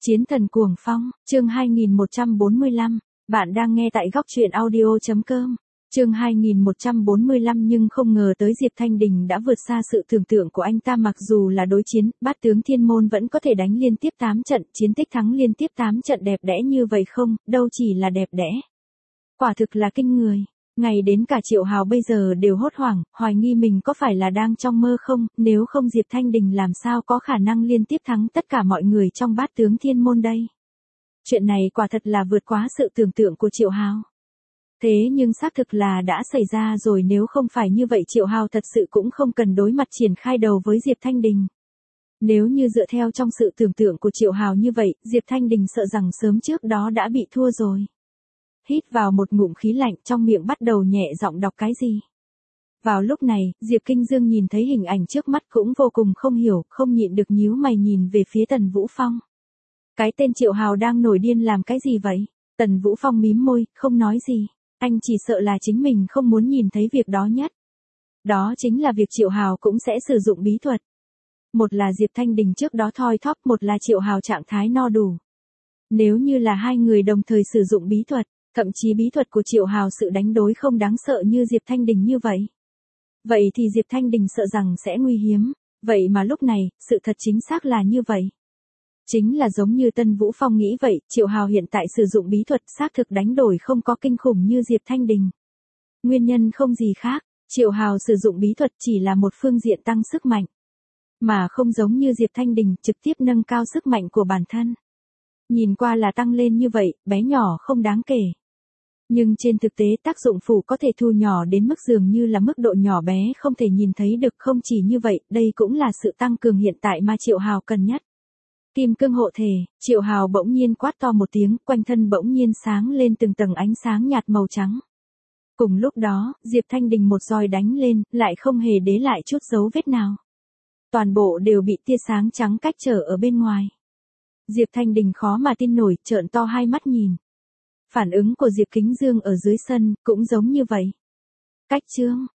Chiến thần cuồng phong, chương 2145, bạn đang nghe tại góc truyện audio.com. Chương 2145 nhưng không ngờ tới Diệp Thanh Đình đã vượt xa sự tưởng tượng của anh ta, mặc dù là đối chiến, bát tướng thiên môn vẫn có thể đánh liên tiếp 8 trận, chiến tích thắng liên tiếp 8 trận đẹp đẽ như vậy không, đâu chỉ là đẹp đẽ. Quả thực là kinh người. Ngày đến cả Triệu Hào bây giờ đều hốt hoảng, hoài nghi mình có phải là đang trong mơ không, nếu không Diệp Thanh Đình làm sao có khả năng liên tiếp thắng tất cả mọi người trong bát tướng thiên môn đây. Chuyện này quả thật là vượt quá sự tưởng tượng của Triệu Hào. Thế nhưng xác thực là đã xảy ra rồi, nếu không phải như vậy Triệu Hào thật sự cũng không cần đối mặt triển khai đầu với Diệp Thanh Đình. Nếu như dựa theo trong sự tưởng tượng của Triệu Hào như vậy, Diệp Thanh Đình sợ rằng sớm trước đó đã bị thua rồi. Hít vào một ngụm khí lạnh, trong miệng bắt đầu nhẹ giọng đọc cái gì. Vào lúc này, Diệp Kinh Dương nhìn thấy hình ảnh trước mắt cũng vô cùng không hiểu, không nhịn được nhíu mày nhìn về phía Tần Vũ Phong. Cái tên Triệu Hào đang nổi điên làm cái gì vậy? Tần Vũ Phong mím môi, không nói gì. Anh chỉ sợ là chính mình không muốn nhìn thấy việc đó nhất. Đó chính là việc Triệu Hào cũng sẽ sử dụng bí thuật. Một là Diệp Thanh Đình trước đó thoi thóp, một là Triệu Hào trạng thái no đủ. Nếu như là hai người đồng thời sử dụng bí thuật, thậm chí bí thuật của Triệu Hào sự đánh đối không đáng sợ như Diệp Thanh Đình như vậy. Vậy thì Diệp Thanh Đình sợ rằng sẽ nguy hiếm. Vậy mà lúc này, sự thật chính xác là như vậy. Chính là giống như Tân Vũ Phong nghĩ vậy, Triệu Hào hiện tại sử dụng bí thuật xác thực đánh đổi không có kinh khủng như Diệp Thanh Đình. Nguyên nhân không gì khác, Triệu Hào sử dụng bí thuật chỉ là một phương diện tăng sức mạnh. Mà không giống như Diệp Thanh Đình trực tiếp nâng cao sức mạnh của bản thân. Nhìn qua là tăng lên như vậy, bé nhỏ không đáng kể. Nhưng trên thực tế tác dụng phụ có thể thu nhỏ đến mức dường như là mức độ nhỏ bé không thể nhìn thấy được. Không chỉ như vậy, đây cũng là sự tăng cường hiện tại mà Triệu Hào cần nhất. Kim cương hộ thể, Triệu Hào bỗng nhiên quát to một tiếng, quanh thân bỗng nhiên sáng lên từng tầng ánh sáng nhạt màu trắng. Cùng lúc đó, Diệp Thanh Đình một roi đánh lên, lại không hề để lại chút dấu vết nào. Toàn bộ đều bị tia sáng trắng cách trở ở bên ngoài. Diệp Thanh Đình khó mà tin nổi, trợn to hai mắt nhìn. Phản ứng của Diệp Kính Dương ở dưới sân, cũng giống như vậy. Cách chương,